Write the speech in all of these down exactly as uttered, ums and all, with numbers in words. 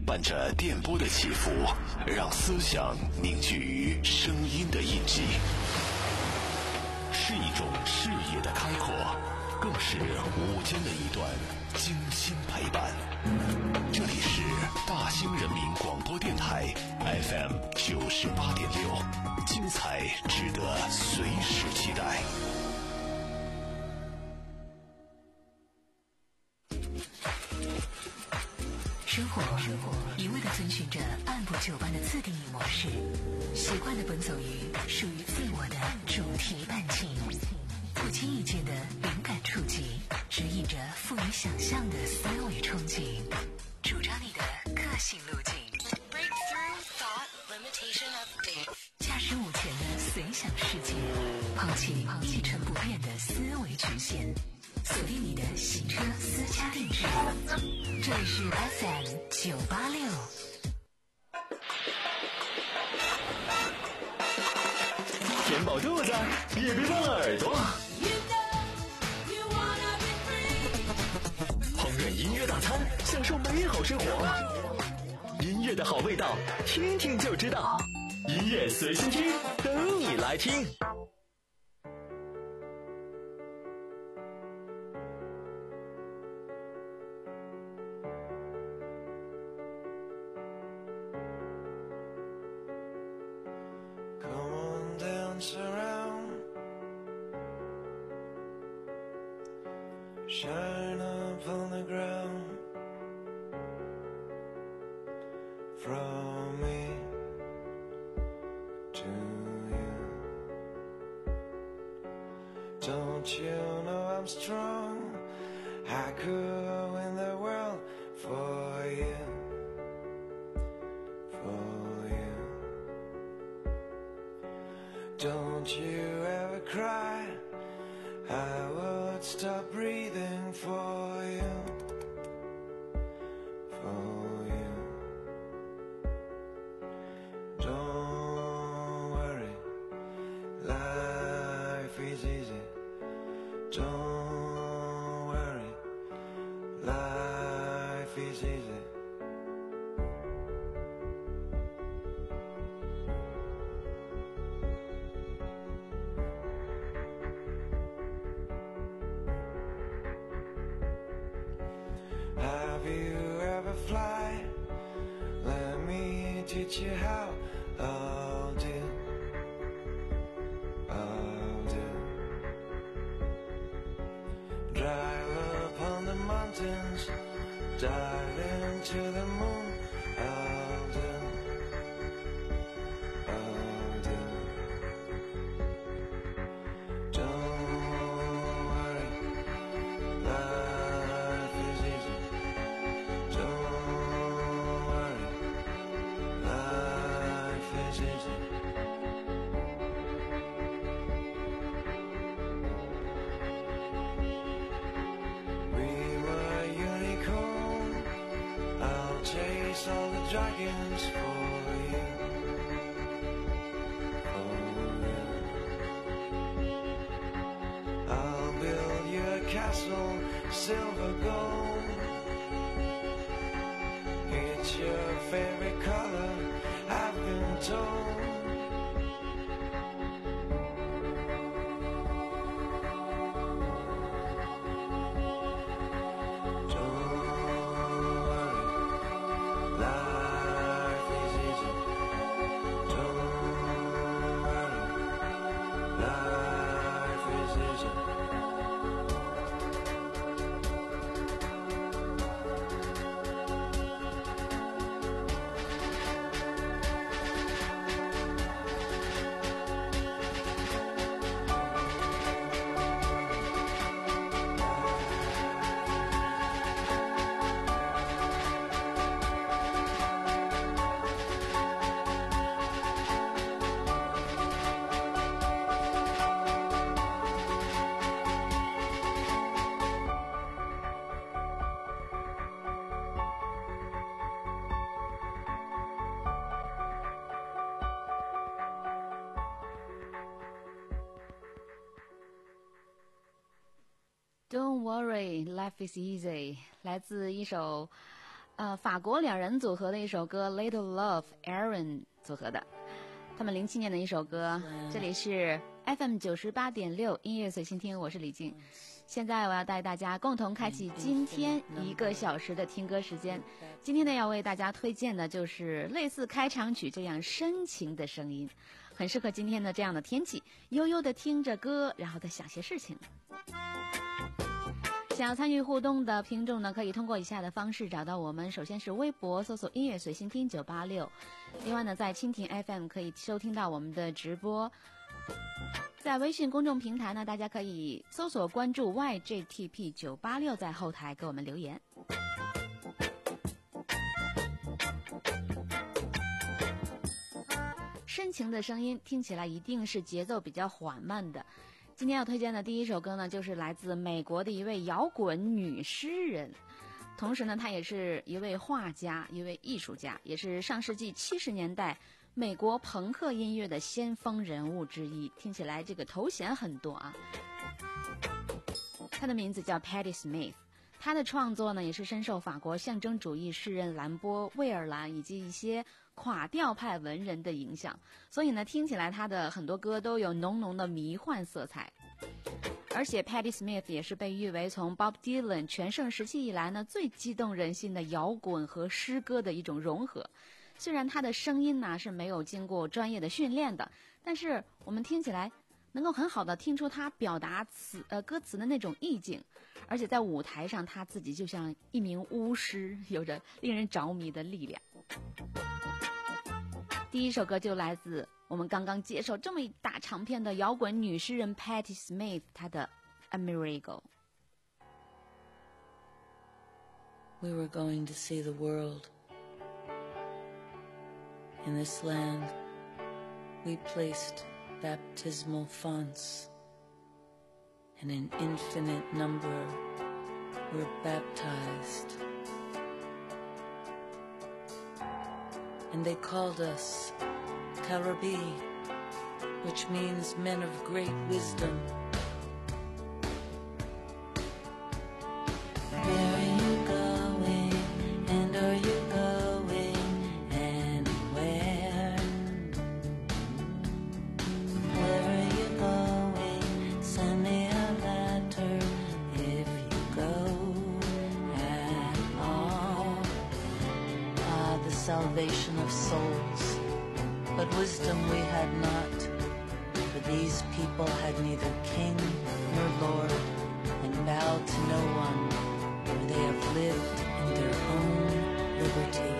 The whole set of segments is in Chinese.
伴着电波的起伏，让思想凝聚于声音的印记，是一种视野的开阔，更是午间的一段精心陪伴。这里是大兴人民广播电台 F M 九十八点六，精彩值得随时期待。 生活一味地遵循着按部就班的自定义模式，习惯地奔走于属于自我的主题伴境，不经意间的灵感触及，指引着富于想象的思维憧憬，主张你的个性路径。 Breakthrough thought limitation update。 驾驶午前的随想世界，抛弃一成不变的思维局限，锁定你的洗车私家定制。这里是 F M 九八六。 填饱肚子，也别忘了耳朵。烹饪音乐大餐，享受美好生活。音乐的好味道，听听就知道。音乐随心听，等你来听。 Shine up on the ground from me to you. Don't you know I'm strong? I could win the world for you, for you. Don't you ever cry, I would stop breathing for you, for you. Don't worry, life is easy. Don't worry, life is easy. Have you ever fly? Let me teach you how. I'll do, I'll do. Drive upon the mountains, dive into the moon. I'll do, I'll do. Don't worry, life is easy. Don't worry, life is easy. We were unicorn. I'll chase all the dragons for you, for you. I'll build you a castle, silver gold. It's your favorite color, I've been told. Don't worry, life is easy. Don't worry, life is easy. Don't worry, life is easy， 来自一首呃，法国两人组合的一首歌 Little Love Aaron 组合的，他们零七年的一首歌。这里是 F M 九十八点六音乐随心听，我是李静。现在我要带大家共同开启今天一个小时的听歌时间。今天呢，要为大家推荐的就是类似开场曲这样深情的声音，很适合今天的这样的天气，悠悠的听着歌，然后再想些事情。想要参与互动的听众呢，可以通过以下的方式找到我们。首先是微博搜索音乐随心听九八六，另外呢，在蜻蜓 F M 可以收听到我们的直播。在微信公众平台呢，大家可以搜索关注 Y J T P 九八六，在后台给我们留言。深情的声音听起来一定是节奏比较缓慢的。今天要推荐的第一首歌呢，就是来自美国的一位摇滚女诗人，同时呢，她也是一位画家，一位艺术家，也是上世纪七十年代美国朋克音乐的先锋人物之一。听起来这个头衔很多啊。她的名字叫 Patti Smith， 她的创作呢，也是深受法国象征主义诗人兰波、魏尔兰以及一些垮调派文人的影响，所以呢，听起来她的很多歌都有浓浓的迷幻色彩。而且 Patti Smith 也是被誉为从 Bob Dylan 全盛时期以来呢，最激动人心的摇滚和诗歌的一种融合。虽然他的声音呢是没有经过专业的训练的，但是我们听起来能够很好的听出他表达词呃歌词的那种意境，而且在舞台上他自己就像一名巫师，有着令人着迷的力量。第一首歌就来自我们刚刚介绍这么一大长篇的摇滚女诗人 Patti Smith， 她的 A Miracle。 We were going to see the world. In this land, we placed baptismal fonts, and an infinite number were baptized. And they called us Karabi, which means men of great wisdom. Where are you going, and are you going anywhere? Where are you going? Send me a letter if you go at all. Ah, the salvation of souls. But wisdom we had not, for these people had neither king nor lord, and bowed to no one, for they have lived in their own liberty.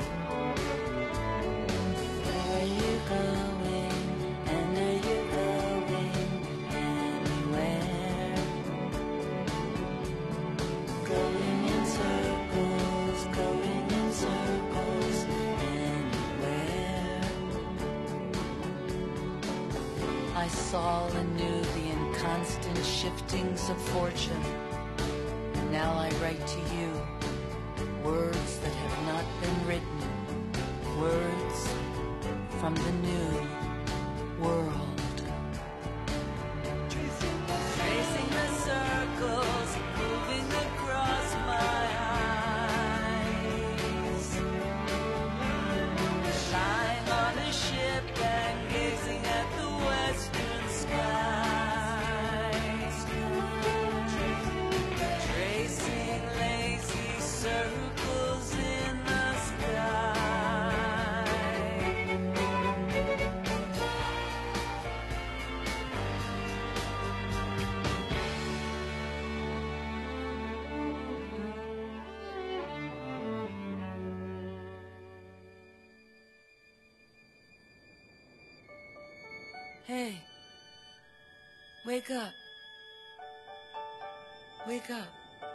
Where are you going, and are you going anywhere? Going in circles, going in circles, anywhere. I saw and knew the inconstant shiftings of fortune. And now I write to you words that have not been written, words from the new world. Tracing the circles, moving across my eyes, lying on a ship and gazing at the western skies, tracing lazy circles in the sky. Hey, wake up. Wake up.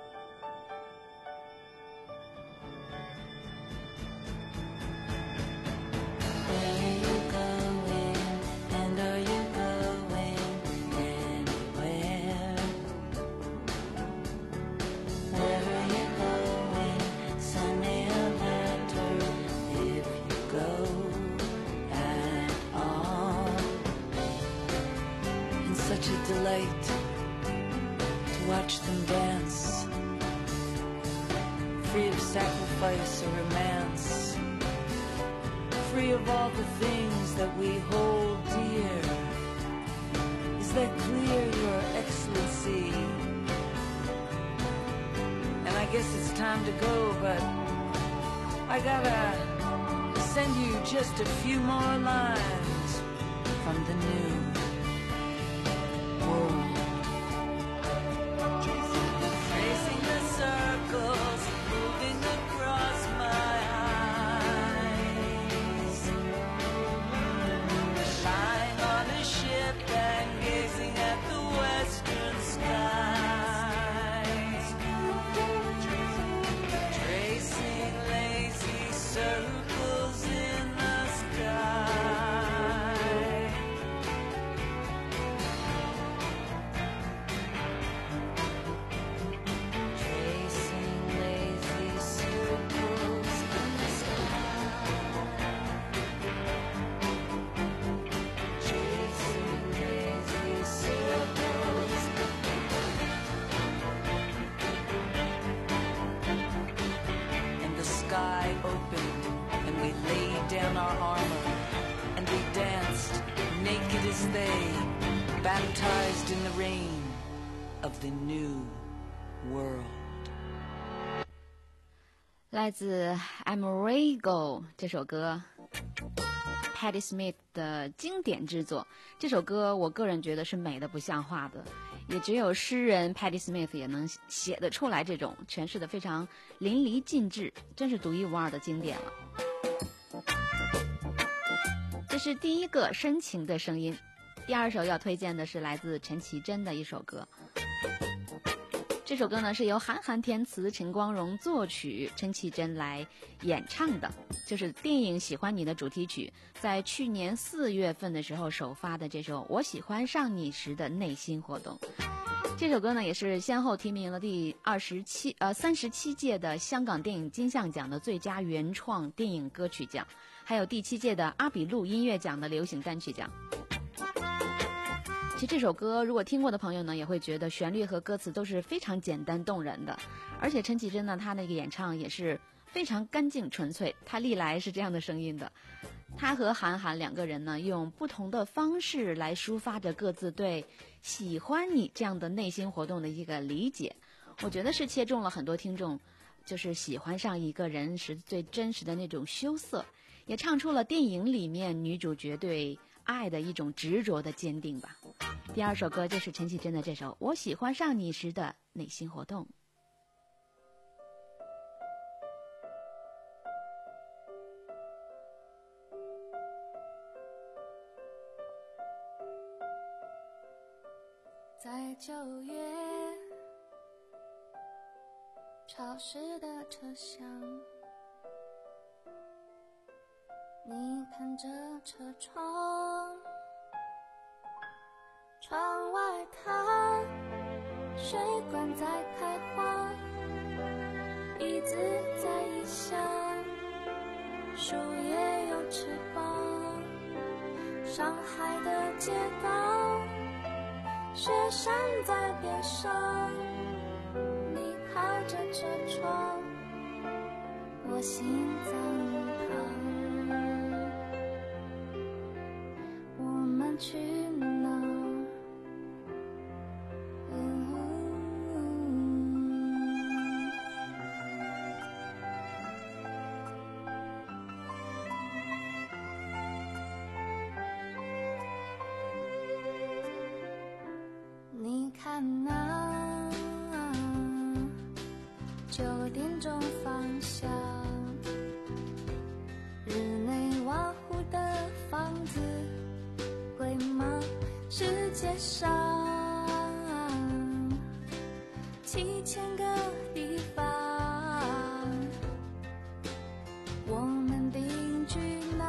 Where are you going, and are you going anywhere? Where are you going? Send me a letter if you go at all. And such a delight to watch them dance choice, a romance, free of all the things that we hold dear. Is that clear, Your Excellency? And I guess it's time to go, but I gotta send you just a few more lines from the new world. Tracing the circles, moving across my eyes, lying on a ship and gazing at the western skies, tracing lazy circles in the sky. Tracing lazy circles in the sky. Tracing lazy circles. And the sky opened, and we laid down our armor, and we danced, naked as they, baptized in the rain of the new world. 来自 Amerigo 这首歌 Patti Smith 的经典之作。这首歌我个人觉得是美的不像话的，也只有诗人 Patti Smith 也能写得出来，这种诠释的非常淋漓尽致，真是独一无二的经典了。这是第一个深情的声音。第二首要推荐的是来自陈绮贞的一首歌，这首歌呢是由韩寒填词，陈光荣作曲，陈绮贞来演唱的，就是电影《喜欢你》的主题曲，在去年四月份的时候首发的这首《我喜欢上你时的内心活动》。这首歌呢也是先后提名了第二十七呃三十七届的香港电影金像奖的最佳原创电影歌曲奖，还有第七届的阿比路音乐奖的流行单曲奖。其实这首歌如果听过的朋友呢，也会觉得旋律和歌词都是非常简单动人的，而且陈绮贞呢，她那个演唱也是非常干净纯粹，她历来是这样的声音的。她和韩寒两个人呢，用不同的方式来抒发着各自对喜欢你这样的内心活动的一个理解，我觉得是切中了很多听众就是喜欢上一个人时最真实的那种羞涩，也唱出了电影里面女主角对爱的一种执着的坚定吧。第二首歌就是陈绮贞的这首《我喜欢上你时的内心活动》。 在九月潮湿的车厢，你看着车窗，窗外它水管在开花，椅子在异乡，树叶有翅膀，上海的街道，雪山在边上，你靠着车窗，我心脏旁，我们去哪？你看那九点钟方向，日内瓦湖的房子贵吗？世界上七千个地方，我们定居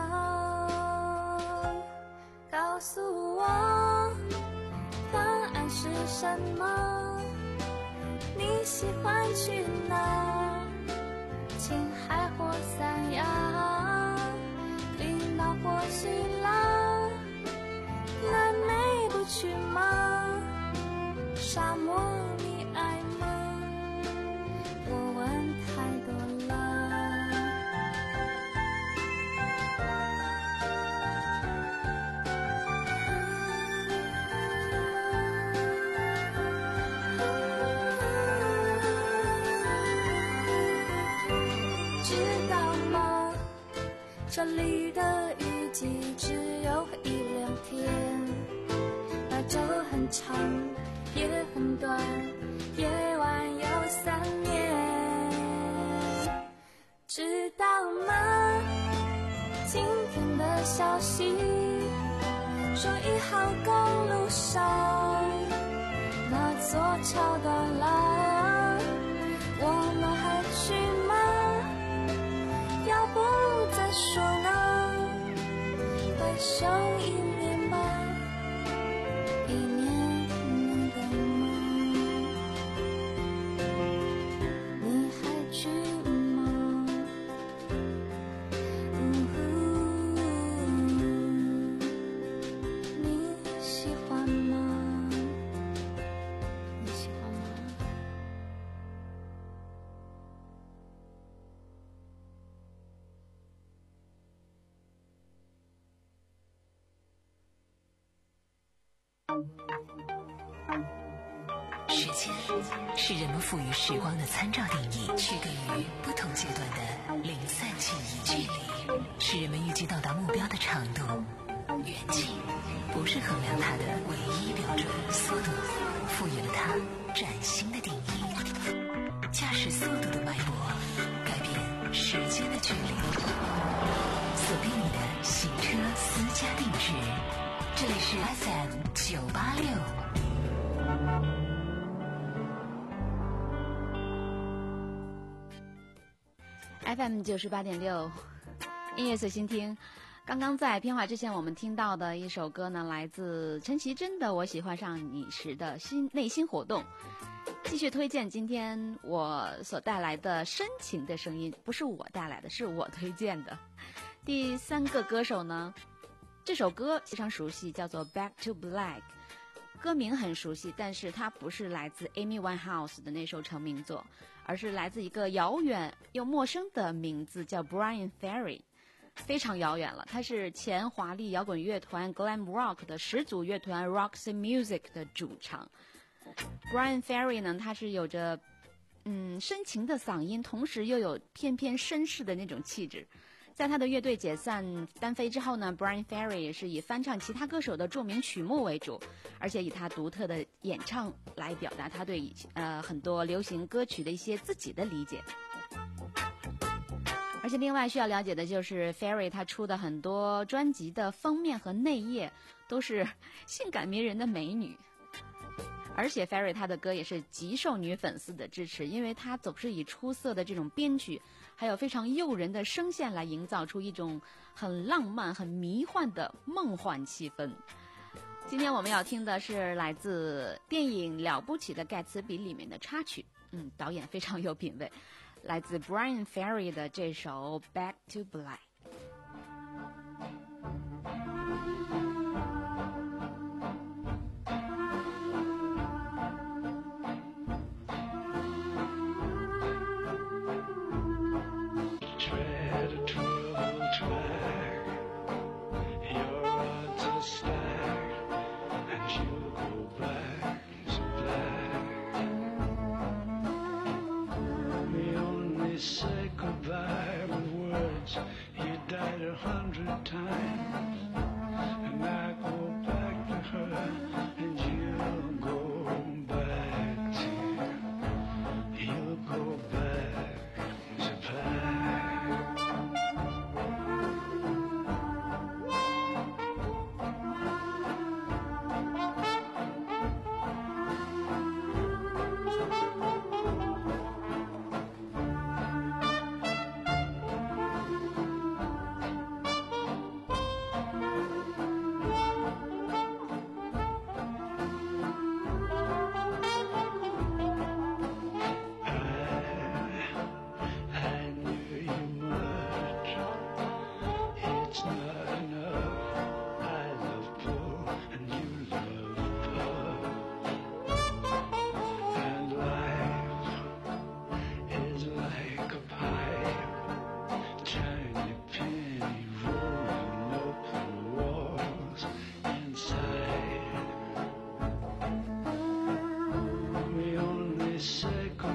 哪？告诉我答案是什么？你喜欢去哪？青海或三亚，冰岛或希腊，南美不去吗？沙漠你爱吗？我问太多了。 这里的雨季只有一两天，那就很长也很短，夜晚有三年，知道吗？今天的消息说一号公路上那座桥断了，我们还去吗？要不再说呢？回首一年吧，一年能够吗？你还去吗？嗯呼，你喜欢吗？你喜欢吗？ 时间是人们赋予时光的参照定义，区隔于不同阶段的零散记忆。距离是人们预计到达目标的长度，远近不是衡量它的唯一标准。速度赋予了它崭新的定义，驾驶速度的脉搏改变时间的距离。锁定你的行车私家定制，这里是 F M 九八六。 F M 九十八点六，音乐随心听。刚刚在片花之前，我们听到的一首歌呢，来自陈绮贞的《我喜欢上你时的心内心活动》。继续推荐今天我所带来的深情的声音，不是我带来的，是我推荐的。第三个歌手呢，这首歌非常熟悉，叫做《Back to Black》。歌名很熟悉，但是它不是来自 Amy Winehouse 的那首成名作，而是来自一个遥远又陌生的名字，叫 Brian Ferry。 非常遥远了，他是前华丽摇滚乐团 Glam Rock 的始祖乐团 Roxy Music 的主唱。 Brian Ferry 呢，他是有着嗯深情的嗓音，同时又有翩翩绅士的那种气质。在他的乐队解散单飞之后呢， Brian Ferry 也是以翻唱其他歌手的著名曲目为主，而且以他独特的演唱来表达他对呃很多流行歌曲的一些自己的理解。而且另外需要了解的就是 Ferry 他出的很多专辑的封面和内页都是性感迷人的美女，而且 Ferry 他的歌也是极受女粉丝的支持，因为他总是以出色的这种编曲还有非常诱人的声线来营造出一种很浪漫很迷幻的梦幻气氛。今天我们要听的是来自电影《了不起的盖茨比》里面的插曲，嗯，导演非常有品味，来自 Brian Ferry 的这首 Back to Black。 Say goodbye with words. You died a hundred times, and I go back to her, and you'll go back to, you'll go back to black.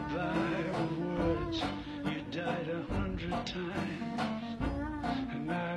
Times, and I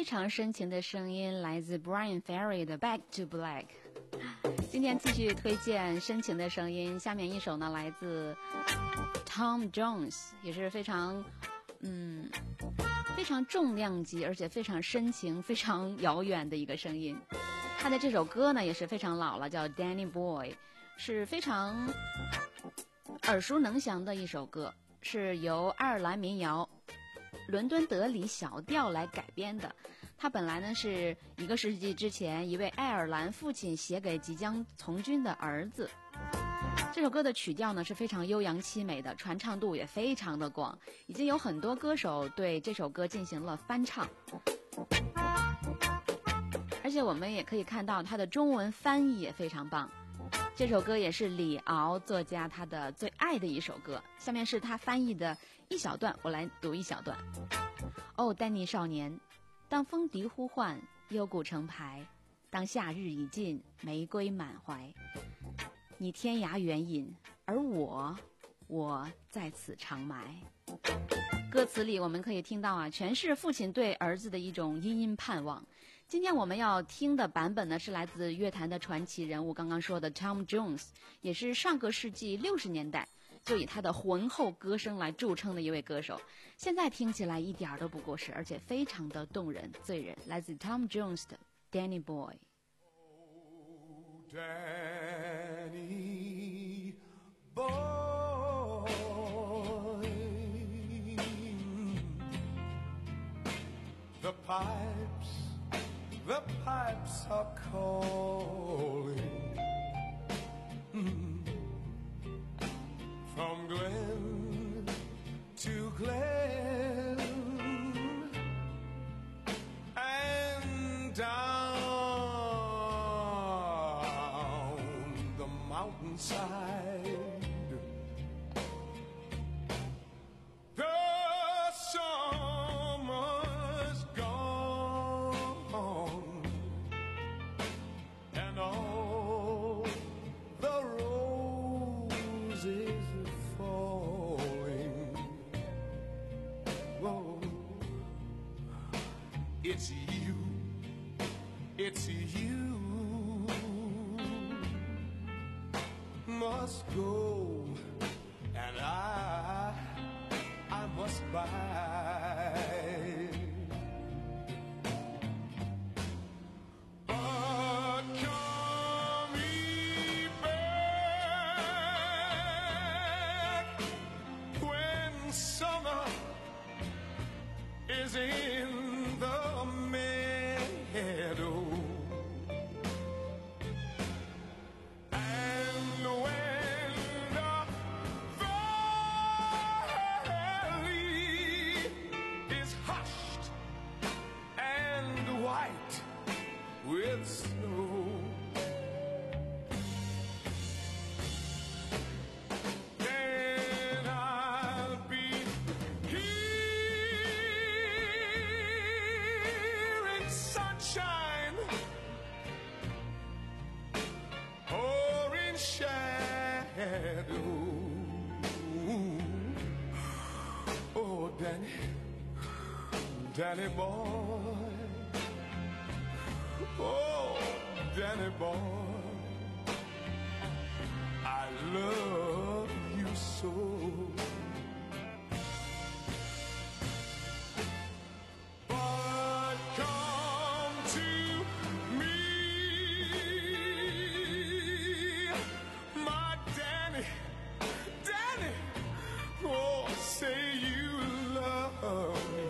非常深情的声音，来自 Brian Ferry 的 Back to Black。 今天继续推荐深情的声音，下面一首呢来自 Tom Jones， 也是非常嗯非常重量级而且非常深情非常遥远的一个声音。他的这首歌呢也是非常老了，叫 Danny Boy， 是非常耳熟能详的一首歌，是由爱尔兰民谣伦敦德里小调来改编的。它本来呢是一个世纪之前一位爱尔兰父亲写给即将从军的儿子。这首歌的曲调呢是非常悠扬凄美的，传唱度也非常的广，已经有很多歌手对这首歌进行了翻唱。而且我们也可以看到它的中文翻译也非常棒。这首歌也是李敖作家他的最爱的一首歌，下面是他翻译的一小段，我来读一小段。哦，丹尼少年，当风笛呼唤，幽谷成排，当夏日已尽，玫瑰满怀，你天涯远引，而我我在此长埋。歌词里我们可以听到啊，全是父亲对儿子的一种殷殷盼望。今天我们要听的版本呢，是来自乐坛的传奇人物，刚刚说的 Tom Jones， 也是上个世纪六十年代就以他的浑厚歌声来著称的一位歌手。现在听起来一点都不过时，而且非常的动人醉人。来自 Tom Jones 的 Danny Oh, Danny Boy, the pipes, the pipes are calling from glen to glen and down the mountainside. The summer's gone and all the roses are falling. Whoa. It's you, it's you must go, and I, I must bide. But come ye back when summer is in the meadow. With snow, then I'll be here in sunshine or in shadow. Oh, Danny, Danny boy. Oh, Danny boy, I love you so. But come to me, my Danny, Danny, oh, say you love me.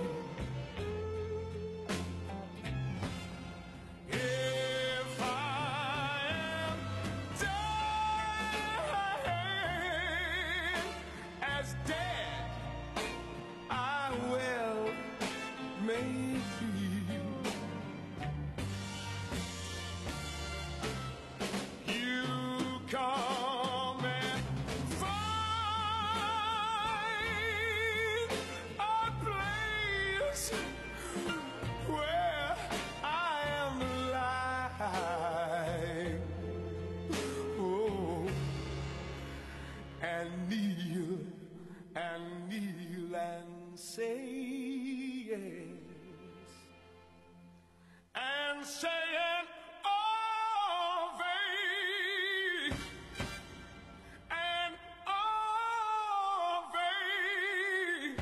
and saying, oh, babe, and oh, babe,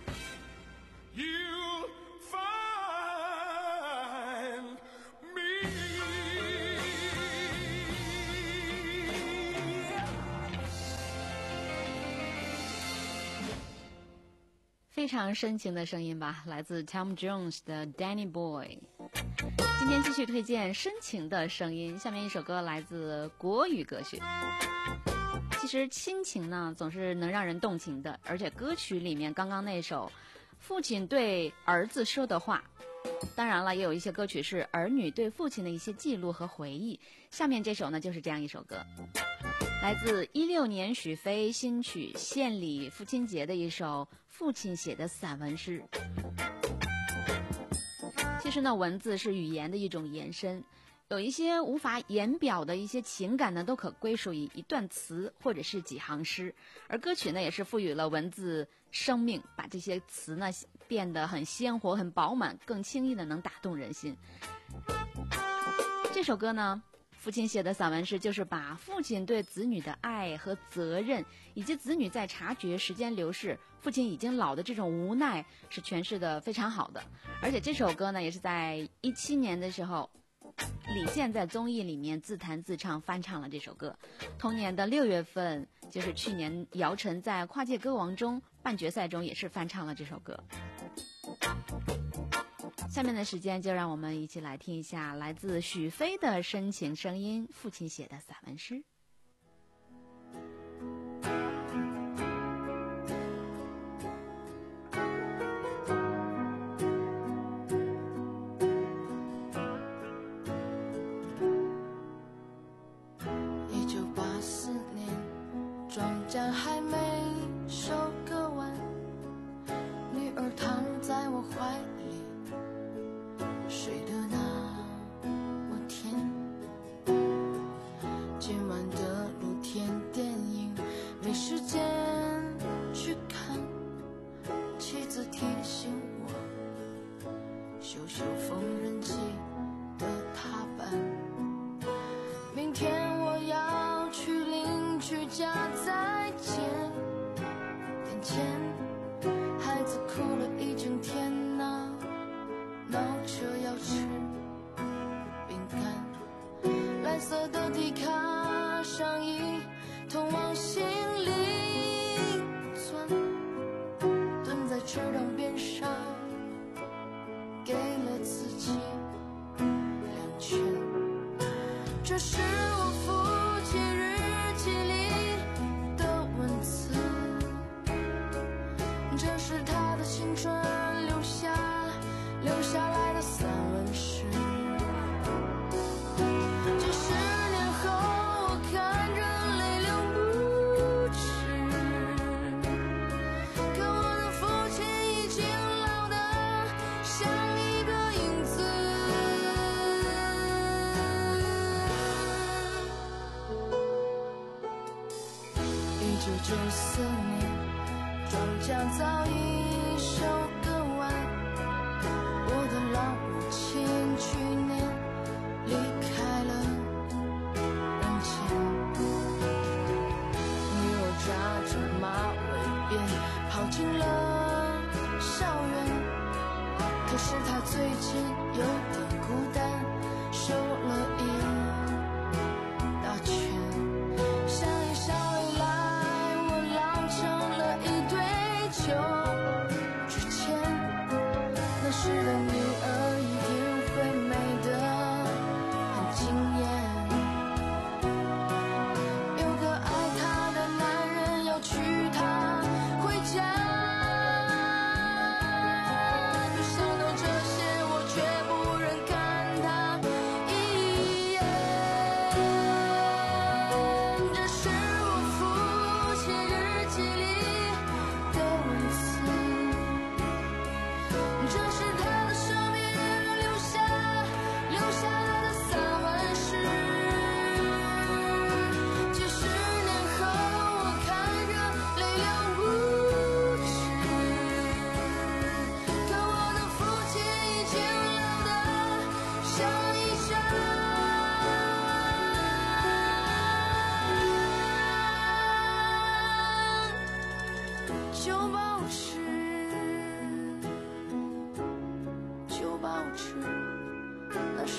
you'll find me. 非常深情的声音吧，来自 Tom Jones 的 Danny Boy。今天继续推荐深情的声音，下面一首歌来自国语歌曲。其实亲情呢，总是能让人动情的，而且歌曲里面刚刚那首父亲对儿子说的话，当然了，也有一些歌曲是儿女对父亲的一些记录和回忆。下面这首呢，就是这样一首歌，来自一六年许飞新曲献礼父亲节的一首父亲写的散文诗。其实呢，文字是语言的一种延伸，有一些无法言表的一些情感呢，都可归属于一段词或者是几行诗。而歌曲呢，也是赋予了文字生命，把这些词呢变得很鲜活、很饱满，更轻易的能打动人心。这首歌呢，父亲写的散文诗，就是把父亲对子女的爱和责任，以及子女在察觉时间流逝，父亲已经老的这种无奈，是诠释的非常好的。而且这首歌呢，也是在一七年的时候，李健在综艺里面自弹自唱翻唱了这首歌。同年的六月份，就是去年姚晨在跨界歌王中半决赛中也是翻唱了这首歌。下面的时间就让我们一起来听一下来自许飞的深情声音，父亲写的散文诗。 一九八四年，庄稼还没收割完，女儿躺在我怀里，睡得那么甜。今晚的露天电影没时间去看，妻子提醒我修修缝纫机的踏板。明天我要去邻居家再见，眼前孩子哭了一整天呐、闹着要吃饼干。蓝色的迪卡上衣通往心里钻，蹲在池塘边上给了自己两拳。这是我父亲日记里的文字，这是他的青春留下留下来的散文诗。几十年后我看着泪流不止，可我的父亲已经老得像一个影子。一九九四年，庄稼早已收割完，我的老母亲去年离开了人间。女儿扎着马尾辫跑进了校园，可是她最近有点孤单，瘦了一大圈。下一校以来，我老成了一堆球。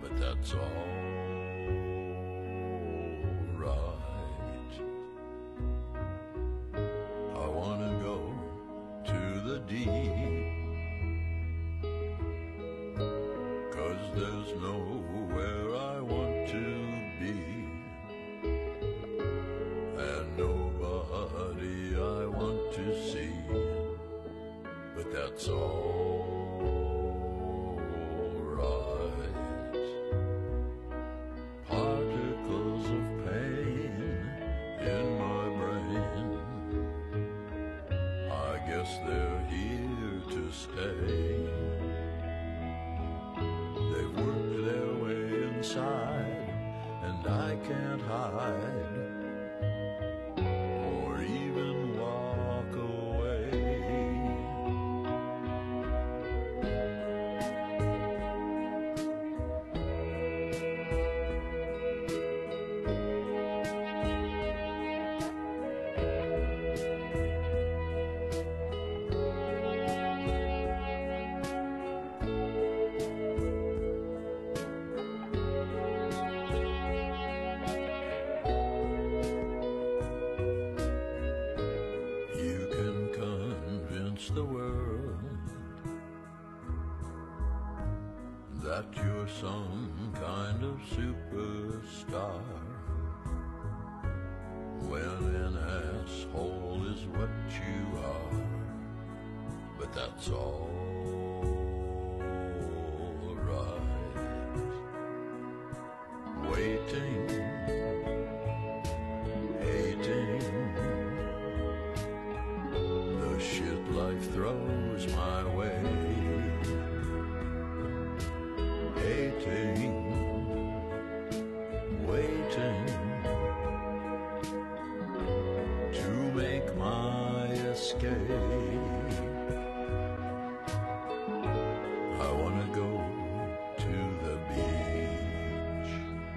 but that's all right. I wanna go to the deep, 'cause there's nowhere I want to be, and nobody I want to see, but that's all right. Particles of pain in my brain, I guess they're here to stay. They've worked their way inside, and I can't hide or even walk away. You can convince the world that you're some kind of superstar, when an asshole is what you are, but that's all right. Waiting, hating the shit life throws my way, hating, waiting to make my escape. I wanna go to the beach.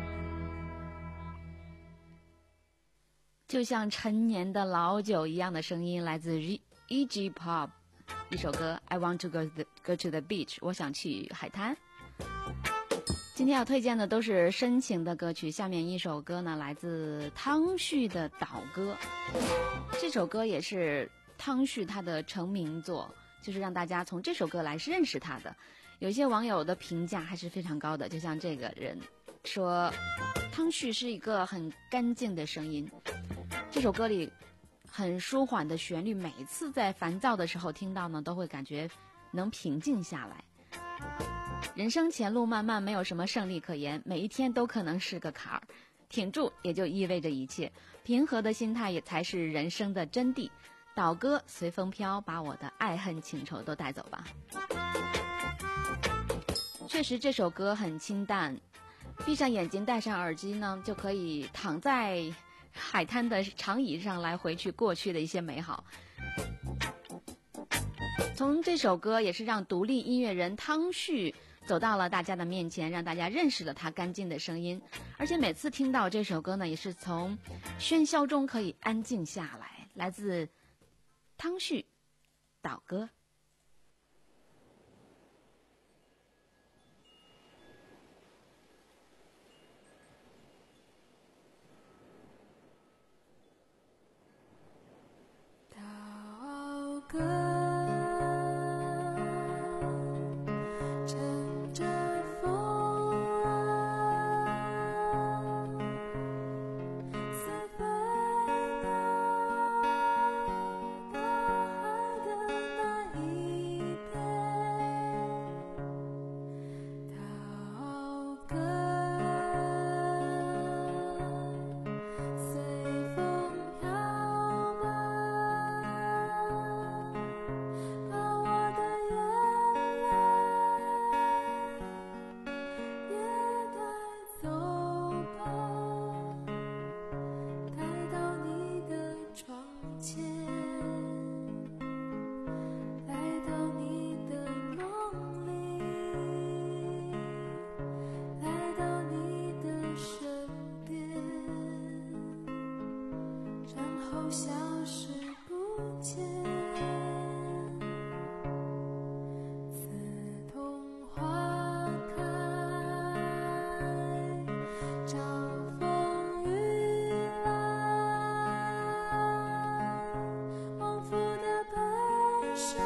就像陈年的老酒一样的声音，来自 Iggy Pop 一首歌 I want to go to the, go to the beach， 我想去海滩。今天要推荐的都是深情的歌曲，下面一首歌呢来自汤旭的《岛歌》，这首歌也是汤旭他的成名作，就是让大家从这首歌来认识他的。有些网友的评价还是非常高的，就像这个人说汤旭是一个很干净的声音，这首歌里很舒缓的旋律，每次在烦躁的时候听到呢都会感觉能平静下来。人生前路漫漫，没有什么胜利可言，每一天都可能是个坎儿，挺住也就意味着一切，平和的心态也才是人生的真谛。岛歌随风飘，把我的爱恨情仇都带走吧。确实这首歌很清淡，闭上眼睛戴上耳机呢，就可以躺在海滩的长椅上来回去过去的一些美好。从这首歌也是让独立音乐人汤旭走到了大家的面前，让大家认识了他干净的声音，而且每次听到这首歌呢，也是从喧嚣中可以安静下来。来自汤旭《岛歌》。 岛歌乘着风啊，似飞到大海的那一边。岛歌随风飘吧，把我的眼泪也带走吧，带到你的窗前，来到你的梦里，来到你的身边，然后消失不见。自童话开找风雨来，往复的奔向，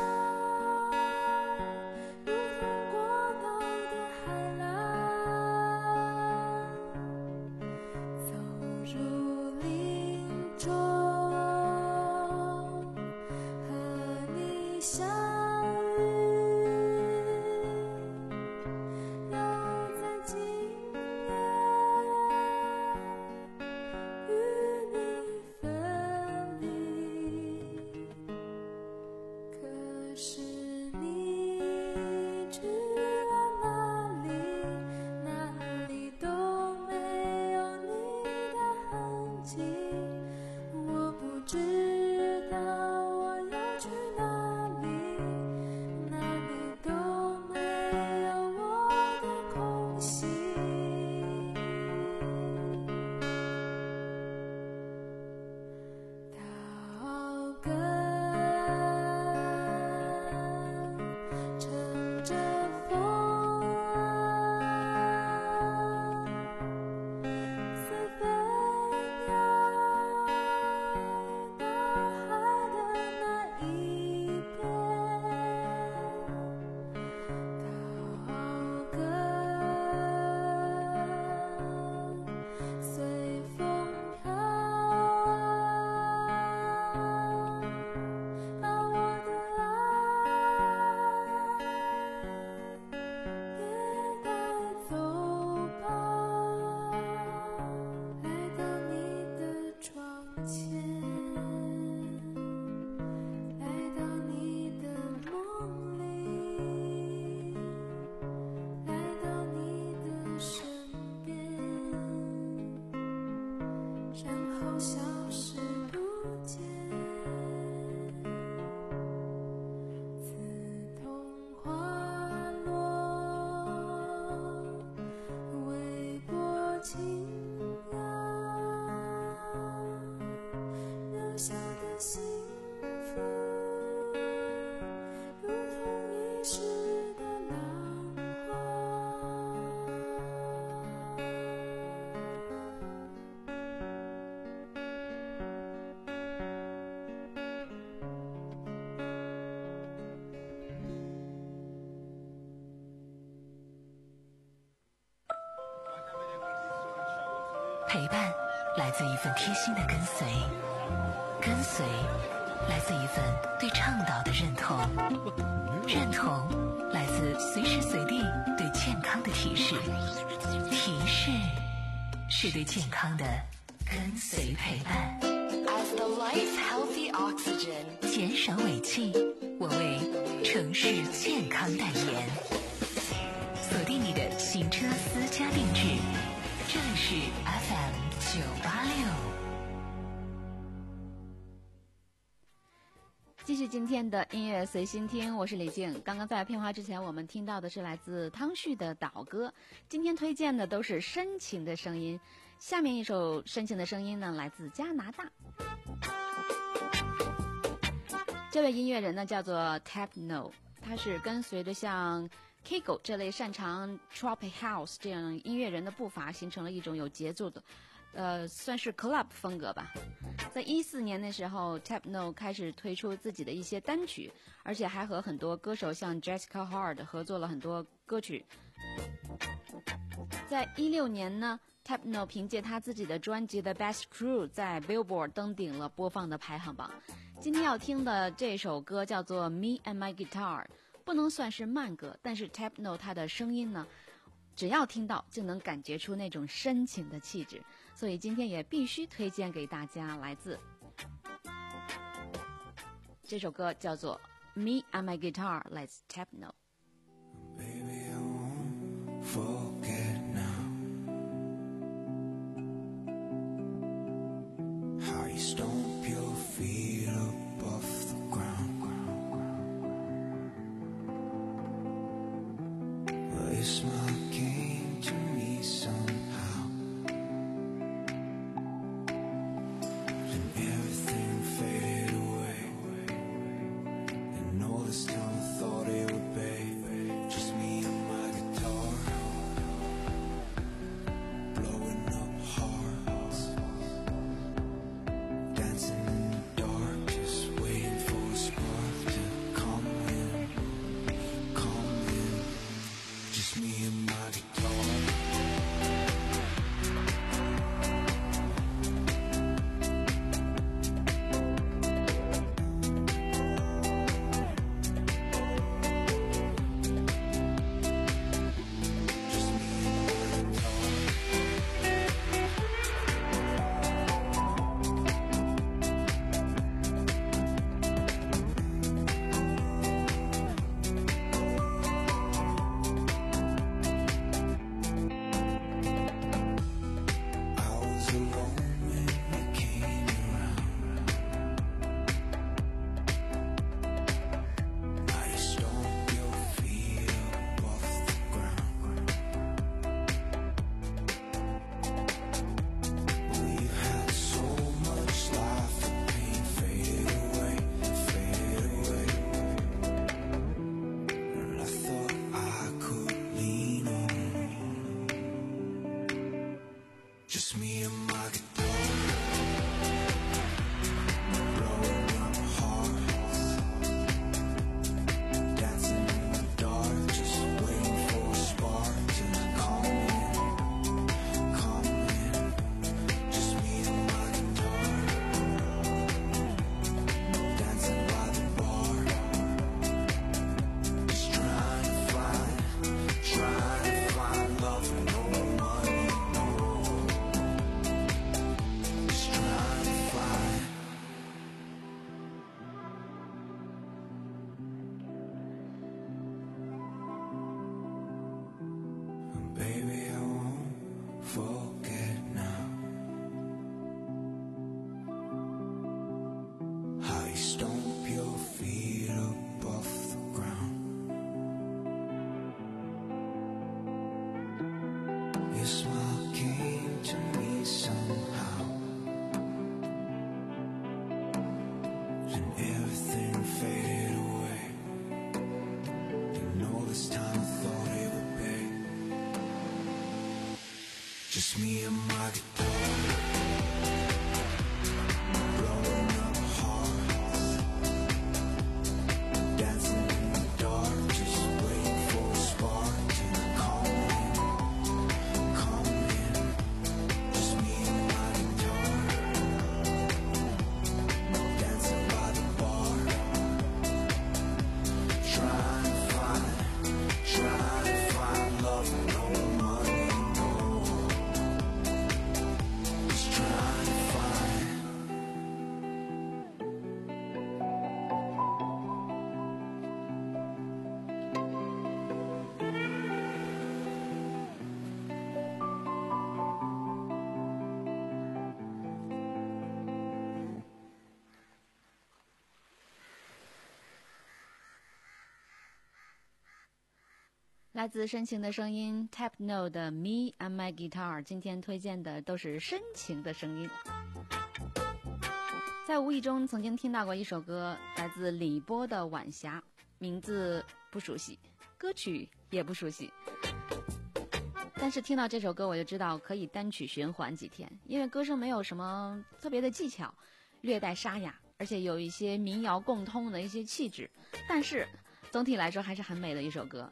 如同过高的海浪，走入林中，和你相遇，又在今夜与你分离。可是你去了哪里？哪里都没有你的痕迹。我不知道我要去哪里，哪里都没有我的空隙。稻根乘着风啊，随飞扬到海的那一边。稻根随风飘啊，把我的爱也带走吧。来到你的窗前，来到你的梦里，来到你的身边，然后消失不见。刺桐花落，微波轻扬，渺小的幸福，如同一时的浪花。 陪伴来自一份贴心的跟随，跟随来自一份对倡导的认同，认同来自随时随地对健康的提示，提示是对健康的跟随陪伴。 As the life healthy oxygen， 减少尾气，我为城市健康代言。锁定你的行车私家定制，这里是 F M 九八六。 继续今天的音乐随心听，我是李静。刚刚在片花之前，我们听到的是来自汤旭的岛歌。今天推荐的都是深情的声音，下面一首深情的声音呢，来自加拿大。这位音乐人呢叫做 Tapno， 他是跟随着像 Kygo 这类擅长 Tropic House 这样音乐人的步伐，形成了一种有节奏的呃，算是 club 风格吧。在一四年的时候 Tapno 开始推出自己的一些单曲，而且还和很多歌手像 Jessica Hard 合作了很多歌曲。在一六年呢 Tapno 凭借他自己的专辑的 Best Crew 在 Billboard 登顶了播放的排行榜。今天要听的这首歌叫做 Me and My Guitar， 不能算是慢歌，但是 Tapno 他的声音呢，只要听到就能感觉出那种深情的气质，所以今天也必须推荐给大家。来自这首歌叫做 Me and My Guitar， 来自 Tapno。 Baby, I won't forget now how you stomp your feet up off the ground. Well, your smile came to me somehow, and everything faded away, and all this time I thought it would be just me and my guitar, blowing Just me and my guitar, blowing up hearts, dancing in the dark, just waiting for a spark to come in, come in. Just me and my guitar, dancing by the bar, just trying to find, trying to find love and no money, no. Just trying to find. And baby, I won't forget now how you stomp your feet up off the ground. Your smile came to me somehow, and everything faded away. And all this time I thought it would pay. Just me and my guitar, blowing up hearts, dancing in the dark, just waiting for a spark to come in, come in. Just me and my guitar, dancing by the bar, trying to find, trying to find love and no money, no. Just trying to find. 来自深情的声音 Tap No 的 Me and My Guitar， 今天推荐的都是深情的声音。在无意中曾经听到过一首歌，来自李波的《晚霞》，名字不熟悉，歌曲也不熟悉，但是听到这首歌我就知道可以单曲循环几天，因为歌声没有什么特别的技巧，略带沙哑，而且有一些民谣共通的一些气质，但是总体来说还是很美的一首歌。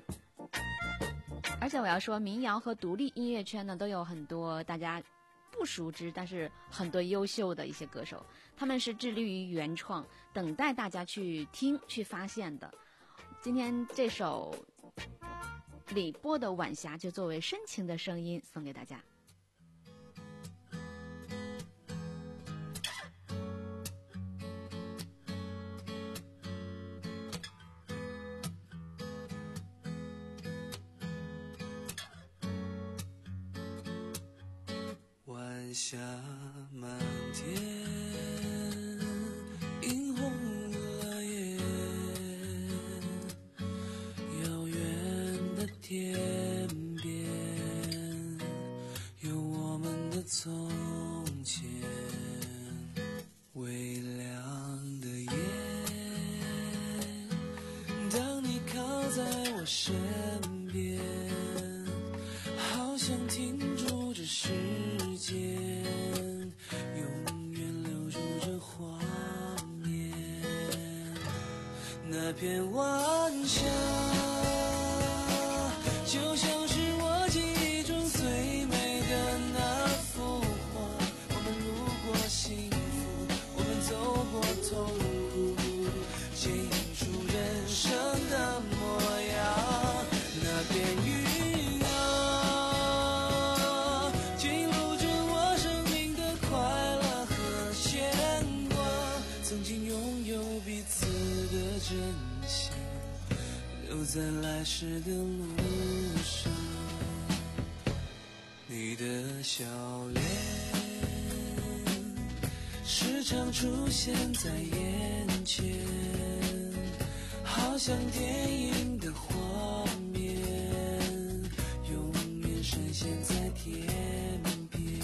而且我要说，民谣和独立音乐圈呢都有很多大家不熟知，但是很多优秀的一些歌手，他们是致力于原创，等待大家去听去发现的。今天这首李波的《晚霞》就作为深情的声音送给大家。 晚霞满天，映红了夜，遥远的天边有我们的从前，微亮的夜，当你靠在我身边，好想停住这时间，永远留住这画面。那片晚霞，就像是我记忆中最美的那幅画。我们路过幸福，我们走过痛苦，剪映出人生的模样。那片云啊，记录着我生命的快乐和牵挂，曾经拥有彼此的真心，留在来时的路上。你的笑脸时常出现在眼前，好像电影的画面，永远深陷在天边。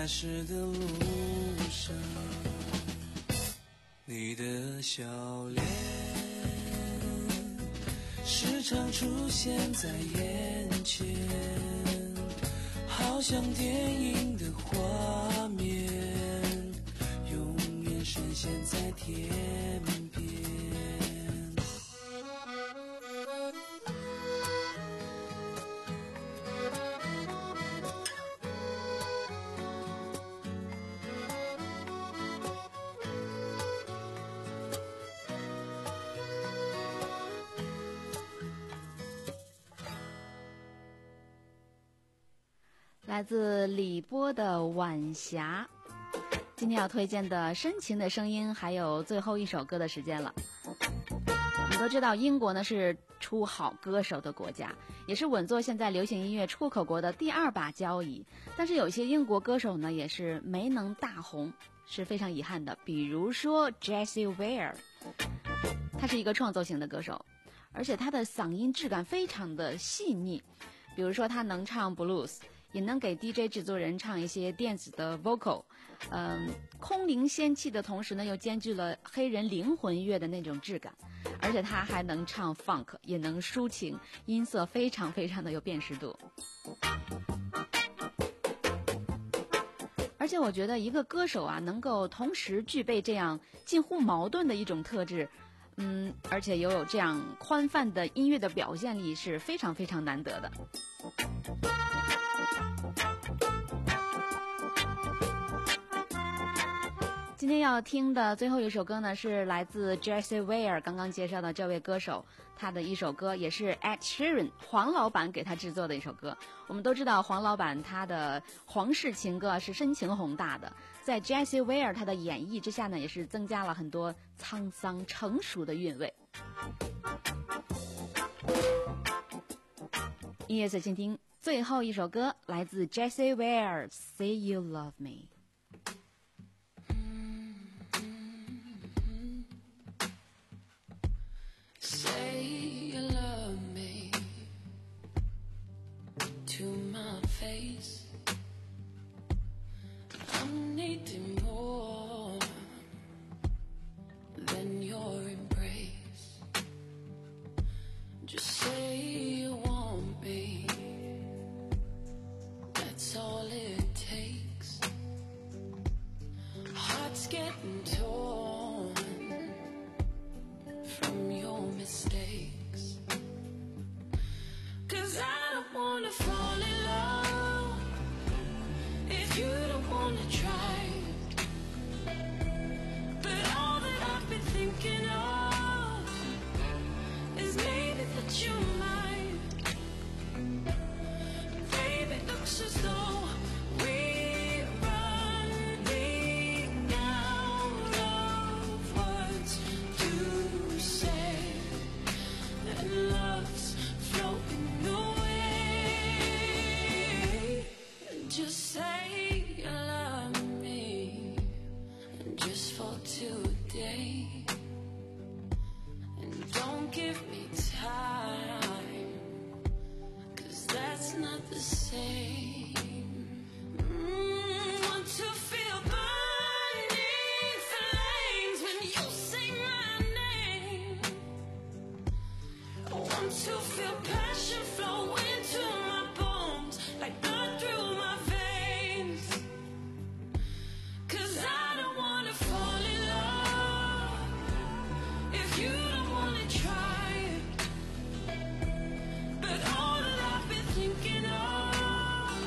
驶的路上，你的笑脸时常出现在眼前，好像电影的画面，永远深陷在天边。 来自李波的《晚霞》，今天要推荐的深情的声音，还有最后一首歌的时间了。我们都知道，英国呢是出好歌手的国家，也是稳坐现在流行音乐出口国的第二把交椅。但是有些英国歌手呢，也是没能大红，是非常遗憾的。比如说 Jessie Ware， 他是一个创作型的歌手，而且他的嗓音质感非常的细腻。比如说他能唱 blues，也能给 D J 制作人唱一些电子的 vocal， 嗯，空灵仙气的同时呢，又兼具了黑人灵魂乐的那种质感，而且他还能唱 funk， 也能抒情，音色非常非常的有辨识度。而且我觉得一个歌手啊，能够同时具备这样近乎矛盾的一种特质，嗯，而且又有这样宽泛的音乐的表现力，是非常非常难得的。今天要听的最后一首歌呢，是来自 Jessie Ware 刚刚介绍的这位歌手，他的一首歌，也是 Ed Sheeran 黄老板给他制作的一首歌。我们都知道黄老板他的皇室情歌是深情宏大的，在 Jessie Ware 他的演绎之下呢，也是增加了很多沧桑成熟的韵味。音乐随心听，最后一首歌来自 Jessie Ware Say You Love Me。Say you love me to my face. I'm needing more than your embrace. Just say you want me. That's all it takes. Heart's getting torn from your mistakes. 'Cause I don't wanna fall in love if you don't wanna try. But all that I've been thinking of is maybe that you're mine. Baby, it looks as though we're running out of words to say, and love's floating away. Just say you love me, just for today, and don't give me time, 'cause that's not the same. Mm, want to feel burning flames when you say my name. Want to feel passion flow into my bones, like blood through my veins. 'Cause I don't wanna fall in love if you don't wanna try. But all that I've been thinking of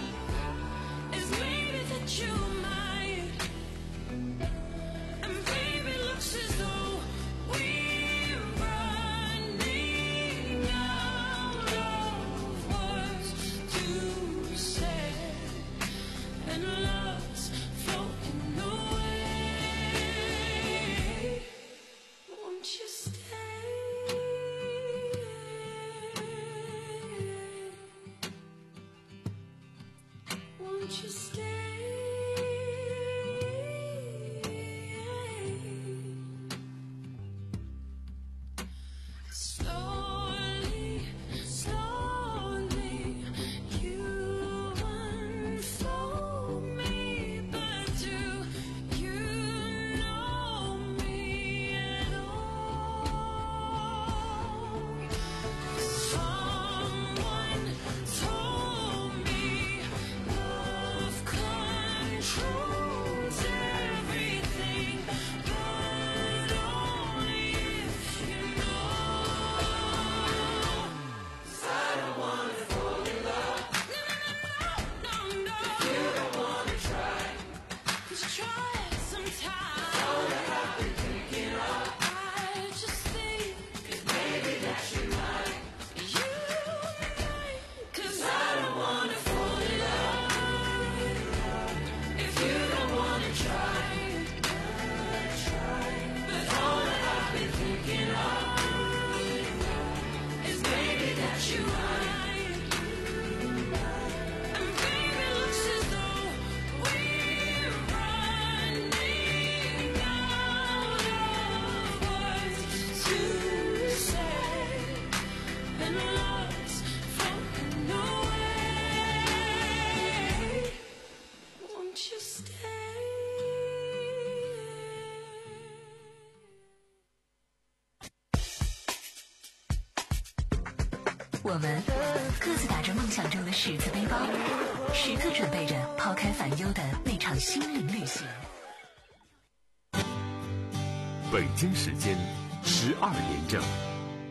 我们各自打着梦想中的十字背包，时刻准备着抛开烦忧的那场心灵旅行。 北京时间十二点整。